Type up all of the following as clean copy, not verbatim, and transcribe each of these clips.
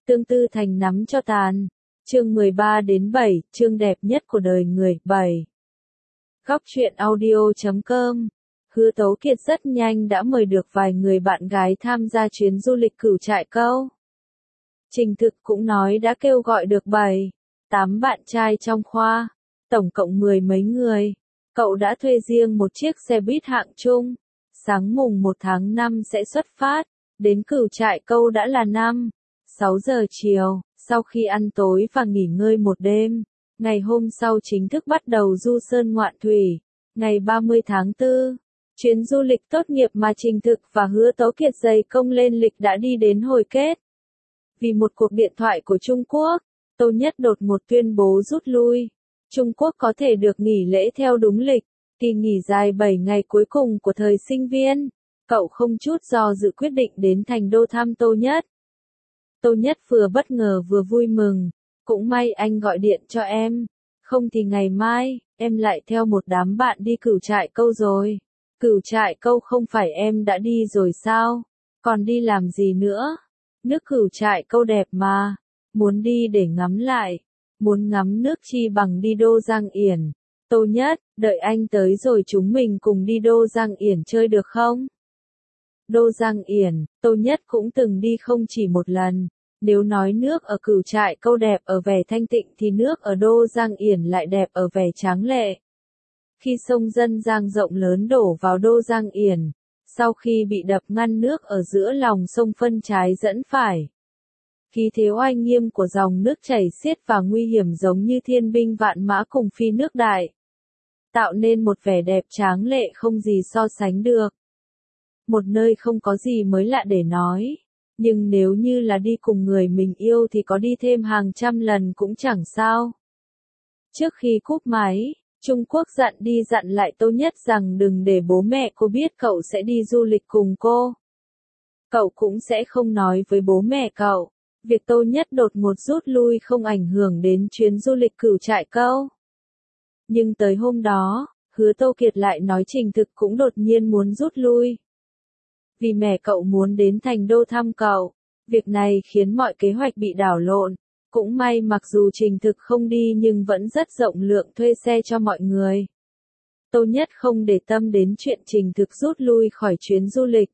Tương Tư Thành nắm cho tàn. Chương 13 đến 7, chương đẹp nhất của đời người, 7. Góc truyện audio.com. Hứa Tấu Kiệt rất nhanh đã mời được vài người bạn gái tham gia chuyến du lịch Cửu Trại Câu. Trình Thực cũng nói đã kêu gọi được 7, 8 bạn trai trong khoa, tổng cộng 10 mấy người. Cậu đã thuê riêng một chiếc xe buýt hạng trung. Sáng mùng 1 tháng 5 sẽ xuất phát, đến Cửu Trại Câu đã là 6 giờ chiều, sau khi ăn tối và nghỉ ngơi một đêm. Ngày hôm sau chính thức bắt đầu du sơn ngoạn thủy. Ngày 30 tháng 4, chuyến du lịch tốt nghiệp mà Trình Thực và Hứa Tấu Kiệt dày công lên lịch đã đi đến hồi kết. Vì một cuộc điện thoại của Trung Quốc, Tô Nhất đột ngột tuyên bố rút lui. Trung Quốc có thể được nghỉ lễ theo đúng lịch, kỳ nghỉ dài 7 ngày cuối cùng của thời sinh viên. Cậu không chút do dự quyết định đến Thành Đô thăm Tô Nhất. Tô Nhất vừa bất ngờ vừa vui mừng, cũng may anh gọi điện cho em, không thì ngày mai, em lại theo một đám bạn đi Cửu Trại Câu rồi. Cửu Trại Câu không phải em đã đi rồi sao, còn đi làm gì nữa? Nước Cửu Trại Câu đẹp mà, muốn đi để ngắm lại, muốn ngắm nước chi bằng đi Đô Giang Yển. Tô Nhất, đợi anh tới rồi chúng mình cùng đi Đô Giang Yển chơi được không? Đô Giang Yển, Tô Nhất cũng từng đi không chỉ một lần. Nếu nói nước ở Cửu Trại Câu đẹp ở vẻ thanh tịnh thì nước ở Đô Giang Yển lại đẹp ở vẻ tráng lệ. Khi sông Dân Giang rộng lớn đổ vào Đô Giang Yển, sau khi bị đập ngăn nước ở giữa lòng sông phân trái dẫn phải. Khí thế oai nghiêm của dòng nước chảy xiết và nguy hiểm giống như thiên binh vạn mã cùng phi nước đại. Tạo nên một vẻ đẹp tráng lệ không gì so sánh được. Một nơi không có gì mới lạ để nói. Nhưng nếu như là đi cùng người mình yêu thì có đi thêm hàng trăm lần cũng chẳng sao. Trước khi cúp máy, Trung Quốc dặn lại Tô Nhất rằng đừng để bố mẹ cô biết cậu sẽ đi du lịch cùng cô. Cậu cũng sẽ không nói với bố mẹ cậu. Việc Tô Nhất đột ngột rút lui không ảnh hưởng đến chuyến du lịch Cửu Trại Câu. Nhưng tới hôm đó, Hứa Tấu Kiệt lại nói Trình Thực cũng đột nhiên muốn rút lui. Vì mẹ cậu muốn đến Thành Đô thăm cậu, việc này khiến mọi kế hoạch bị đảo lộn. Cũng may mặc dù Trình Thực không đi nhưng vẫn rất rộng lượng thuê xe cho mọi người. Tô Nhất không để tâm đến chuyện Trình Thực rút lui khỏi chuyến du lịch.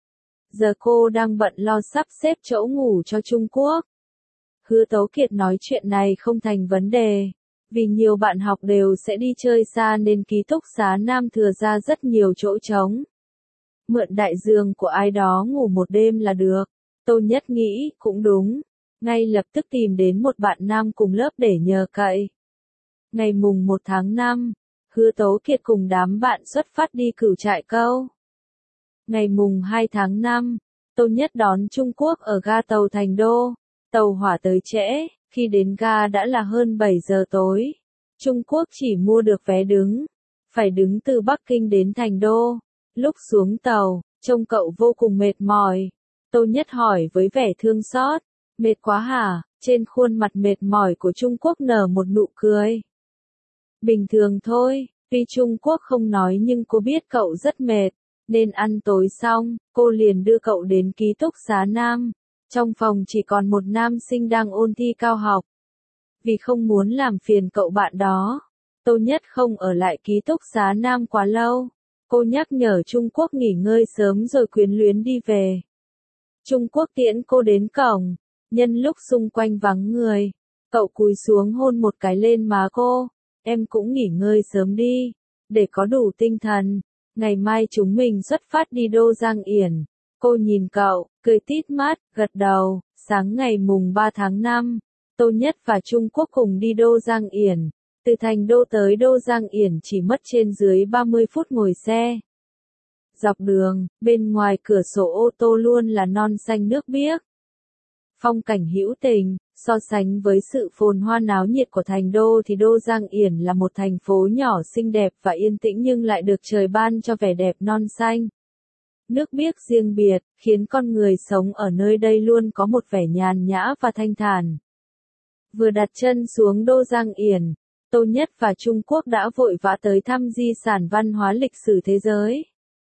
Giờ cô đang bận lo sắp xếp chỗ ngủ cho Trung Quốc. Hứa Tấu Kiệt nói chuyện này không thành vấn đề. Vì nhiều bạn học đều sẽ đi chơi xa nên ký túc xá Nam thừa ra rất nhiều chỗ trống. Mượn đại giường của ai đó ngủ một đêm là được. Tô Nhất nghĩ, cũng đúng. Ngay lập tức tìm đến một bạn nam cùng lớp để nhờ cậy. Ngày mùng 1 tháng 5, Hứa Tấu Kiệt cùng đám bạn xuất phát đi Cửu Trại Câu. Ngày mùng 2 tháng 5, Tô Nhất đón Trung Quốc ở ga tàu Thành Đô. Tàu hỏa tới trễ, khi đến ga đã là hơn 7 giờ tối. Trung Quốc chỉ mua được vé đứng. Phải đứng từ Bắc Kinh đến Thành Đô. Lúc xuống tàu, trông cậu vô cùng mệt mỏi. Tô Nhất hỏi với vẻ thương xót. Mệt quá hả? Trên khuôn mặt mệt mỏi của Trung Quốc nở một nụ cười. Bình thường thôi, tuy Trung Quốc không nói nhưng cô biết cậu rất mệt. Nên ăn tối xong, cô liền đưa cậu đến ký túc xá Nam. Trong phòng chỉ còn một nam sinh đang ôn thi cao học. Vì không muốn làm phiền cậu bạn đó, Tô Nhất không ở lại ký túc xá Nam quá lâu. Cô nhắc nhở Trung Quốc nghỉ ngơi sớm rồi quyến luyến đi về. Trung Quốc tiễn cô đến cổng. Nhân lúc xung quanh vắng người, cậu cúi xuống hôn một cái lên má cô. Em cũng nghỉ ngơi sớm đi, để có đủ tinh thần. Ngày mai chúng mình xuất phát đi Đô Giang Yển. Cô nhìn cậu, cười tít mắt, gật đầu. Sáng ngày mùng 3 tháng 5, Tô Nhất và Trung Quốc cùng đi Đô Giang Yển. Từ Thành Đô tới Đô Giang Yển chỉ mất trên dưới 30 phút ngồi xe. Dọc đường, bên ngoài cửa sổ ô tô luôn là non xanh nước biếc. Phong cảnh hữu tình, so sánh với sự phồn hoa náo nhiệt của Thành Đô thì Đô Giang Yển là một thành phố nhỏ xinh đẹp và yên tĩnh nhưng lại được trời ban cho vẻ đẹp non xanh. Nước biếc riêng biệt, khiến con người sống ở nơi đây luôn có một vẻ nhàn nhã và thanh thản. Vừa đặt chân xuống Đô Giang Yển, Tô Nhất và Trung Quốc đã vội vã tới thăm di sản văn hóa lịch sử thế giới.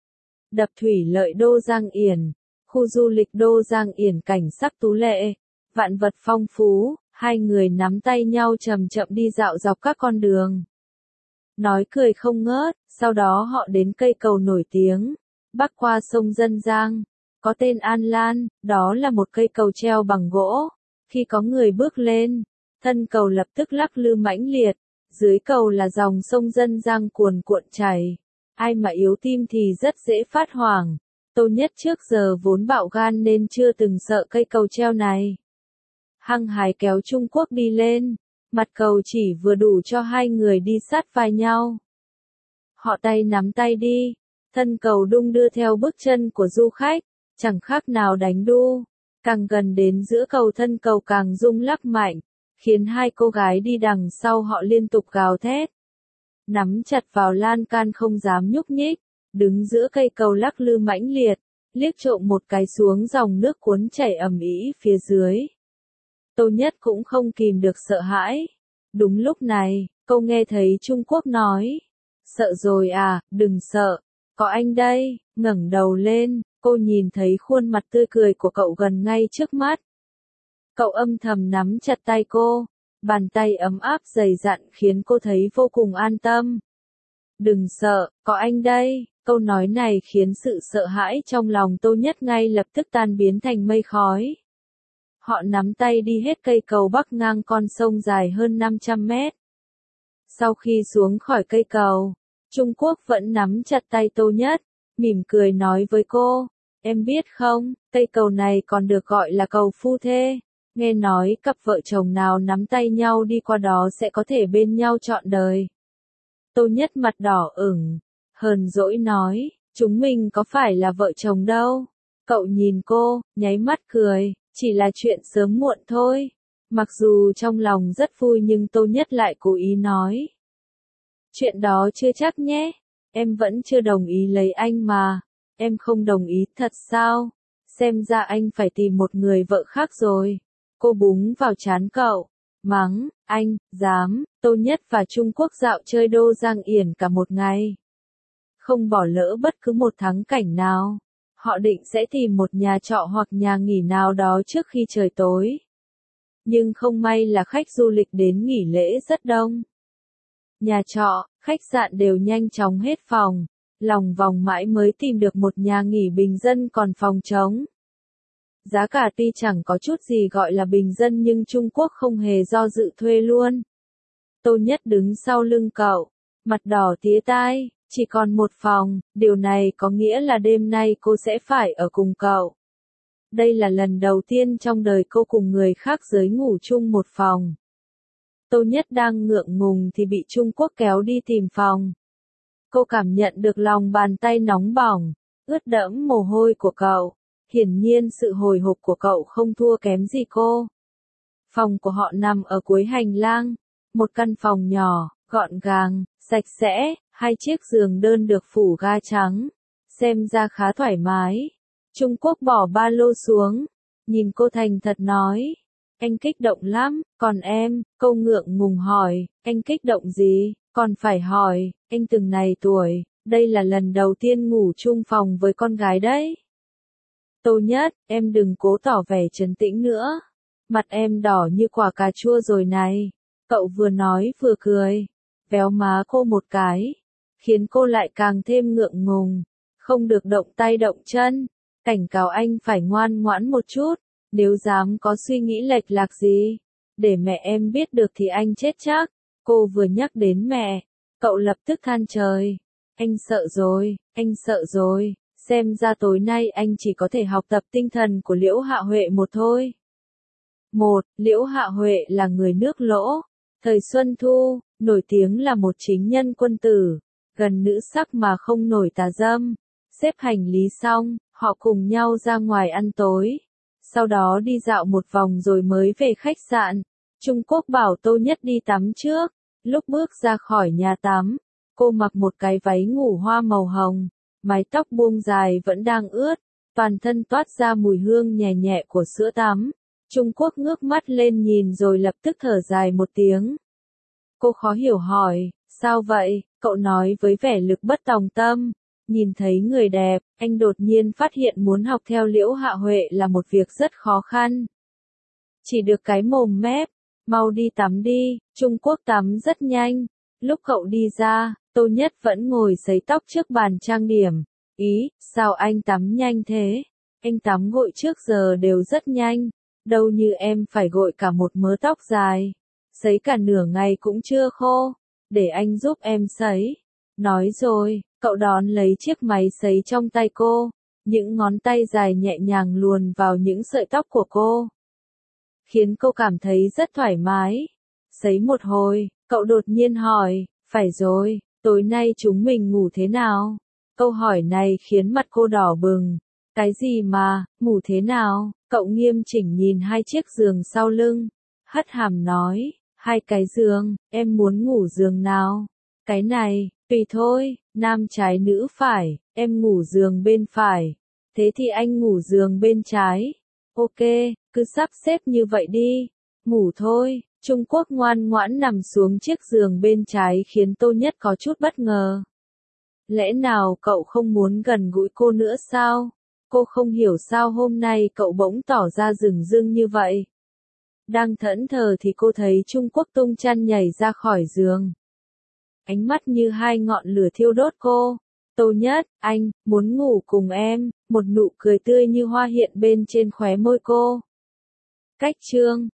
Đập thủy lợi Đô Giang Yển, khu du lịch Đô Giang Yển cảnh sắc tú lệ, vạn vật phong phú, hai người nắm tay nhau chậm chậm đi dạo dọc các con đường. Nói cười không ngớt, sau đó họ đến cây cầu nổi tiếng, bắc qua sông Dân Giang, có tên An Lan, đó là một cây cầu treo bằng gỗ. Khi có người bước lên, thân cầu lập tức lắc lư mãnh liệt, dưới cầu là dòng sông Dân Giang cuồn cuộn chảy. Ai mà yếu tim thì rất dễ phát hoảng. Tô Nhất trước giờ vốn bạo gan nên chưa từng sợ cây cầu treo này. Hăng hái kéo Trung Quốc đi lên, mặt cầu chỉ vừa đủ cho hai người đi sát vai nhau. Họ tay nắm tay đi, thân cầu đung đưa theo bước chân của du khách, chẳng khác nào đánh đu. Càng gần đến giữa cầu thân cầu càng rung lắc mạnh, khiến hai cô gái đi đằng sau họ liên tục gào thét. Nắm chặt vào lan can không dám nhúc nhích, đứng giữa cây cầu lắc lư mãnh liệt, liếc trộm một cái xuống dòng nước cuốn chảy ầm ĩ phía dưới. Tô Nhất cũng không kìm được sợ hãi. Đúng lúc này, cô nghe thấy Trung Quốc nói. Sợ rồi à, đừng sợ, có anh đây. Ngẩng đầu lên, cô nhìn thấy khuôn mặt tươi cười của cậu gần ngay trước mắt. Cậu âm thầm nắm chặt tay cô, bàn tay ấm áp dày dặn khiến cô thấy vô cùng an tâm. Đừng sợ, có anh đây. Câu nói này khiến sự sợ hãi trong lòng Tô Nhất ngay lập tức tan biến thành mây khói. Họ nắm tay đi hết cây cầu bắc ngang con sông dài hơn 500 mét. Sau khi xuống khỏi cây cầu, Trung Quốc vẫn nắm chặt tay Tô Nhất, mỉm cười nói với cô, em biết không, cây cầu này còn được gọi là cầu phu thê. Nghe nói cặp vợ chồng nào nắm tay nhau đi qua đó sẽ có thể bên nhau trọn đời. Tô Nhất mặt đỏ ửng, hờn dỗi nói, chúng mình có phải là vợ chồng đâu. Cậu nhìn cô, nháy mắt cười, chỉ là chuyện sớm muộn thôi. Mặc dù trong lòng rất vui nhưng Tô Nhất lại cố ý nói. Chuyện đó chưa chắc nhé, em vẫn chưa đồng ý lấy anh mà. Em không đồng ý thật sao? Xem ra anh phải tìm một người vợ khác rồi. Cô búng vào trán cậu, mắng, anh, dám. Tô Nhất và Trung Quốc dạo chơi Đô Giang Yển cả một ngày. Không bỏ lỡ bất cứ một thắng cảnh nào. Họ định sẽ tìm một nhà trọ hoặc nhà nghỉ nào đó trước khi trời tối. Nhưng không may là khách du lịch đến nghỉ lễ rất đông. Nhà trọ, khách sạn đều nhanh chóng hết phòng. Lòng vòng mãi mới tìm được một nhà nghỉ bình dân còn phòng trống. Giá cả tuy chẳng có chút gì gọi là bình dân nhưng Trung Quốc không hề do dự thuê luôn. Tô Nhất đứng sau lưng cậu, mặt đỏ tía tai, chỉ còn một phòng, điều này có nghĩa là đêm nay cô sẽ phải ở cùng cậu. Đây là lần đầu tiên trong đời cô cùng người khác giới ngủ chung một phòng. Tô Nhất đang ngượng ngùng thì bị Trung Quốc kéo đi tìm phòng. Cô cảm nhận được lòng bàn tay nóng bỏng, ướt đẫm mồ hôi của cậu. Hiển nhiên sự hồi hộp của cậu không thua kém gì cô. Phòng của họ nằm ở cuối hành lang, một căn phòng nhỏ, gọn gàng, sạch sẽ, hai chiếc giường đơn được phủ ga trắng, xem ra khá thoải mái. Trung Quốc bỏ ba lô xuống, nhìn cô thành thật nói, anh kích động lắm, còn em, cô ngượng ngùng hỏi, anh kích động gì, còn phải hỏi, anh từng này tuổi, đây là lần đầu tiên ngủ chung phòng với con gái đấy. Tô Nhất, em đừng cố tỏ vẻ trấn tĩnh nữa. Mặt em đỏ như quả cà chua rồi này. Cậu vừa nói vừa cười. Véo má cô một cái. Khiến cô lại càng thêm ngượng ngùng. Không được động tay động chân. Cảnh cáo anh phải ngoan ngoãn một chút. Nếu dám có suy nghĩ lệch lạc gì. Để mẹ em biết được thì anh chết chắc. Cô vừa nhắc đến mẹ. Cậu lập tức than trời. Anh sợ rồi, anh sợ rồi. Xem ra tối nay anh chỉ có thể học tập tinh thần của Liễu Hạ Huệ một thôi. Liễu Hạ Huệ là người nước Lỗ. Thời Xuân Thu, nổi tiếng là một chính nhân quân tử. Gần nữ sắc mà không nổi tà dâm. Xếp hành lý xong, họ cùng nhau ra ngoài ăn tối. Sau đó đi dạo một vòng rồi mới về khách sạn. Trung Quốc bảo Tô Nhất đi tắm trước. Lúc bước ra khỏi nhà tắm, cô mặc một cái váy ngủ hoa màu hồng. Mái tóc buông dài vẫn đang ướt, toàn thân toát ra mùi hương nhẹ nhẹ của sữa tắm. Trung Quốc ngước mắt lên nhìn rồi lập tức thở dài một tiếng. Cô khó hiểu hỏi, sao vậy? Cậu nói với vẻ lực bất tòng tâm. Nhìn thấy người đẹp, anh đột nhiên phát hiện muốn học theo Liễu Hạ Huệ là một việc rất khó khăn. chỉ được cái mồm mép, mau đi tắm đi, Trung Quốc tắm rất nhanh. Lúc cậu đi ra, Tô Nhất vẫn ngồi sấy tóc trước bàn trang điểm. Ý, sao anh tắm nhanh thế? Anh tắm gội trước giờ đều rất nhanh, đâu như em phải gội cả một mớ tóc dài. Sấy cả nửa ngày cũng chưa khô, để anh giúp em sấy. Nói rồi, cậu đón lấy chiếc máy sấy trong tay cô, những ngón tay dài nhẹ nhàng luồn vào những sợi tóc của cô, khiến cô cảm thấy rất thoải mái. Sấy một hồi, cậu đột nhiên hỏi, phải rồi, tối nay chúng mình ngủ thế nào? Câu hỏi này khiến mặt cô đỏ bừng. Cái gì mà, ngủ thế nào? Cậu nghiêm chỉnh nhìn hai chiếc giường sau lưng, hất hàm nói, hai cái giường, em muốn ngủ giường nào? Cái này, tùy thôi, nam trái nữ phải, em ngủ giường bên phải. Thế thì anh ngủ giường bên trái. Ok, cứ sắp xếp như vậy đi. Ngủ thôi. Trung Quốc ngoan ngoãn nằm xuống chiếc giường bên trái khiến Tô Nhất có chút bất ngờ. Lẽ nào cậu không muốn gần gũi cô nữa sao? Cô không hiểu sao hôm nay cậu bỗng tỏ ra rừng rưng như vậy. Đang thẫn thờ thì cô thấy Trung Quốc tung chăn nhảy ra khỏi giường. Ánh mắt như hai ngọn lửa thiêu đốt cô. Tô Nhất, anh, muốn ngủ cùng em, một nụ cười tươi như hoa hiện bên trên khóe môi cô. Cách chương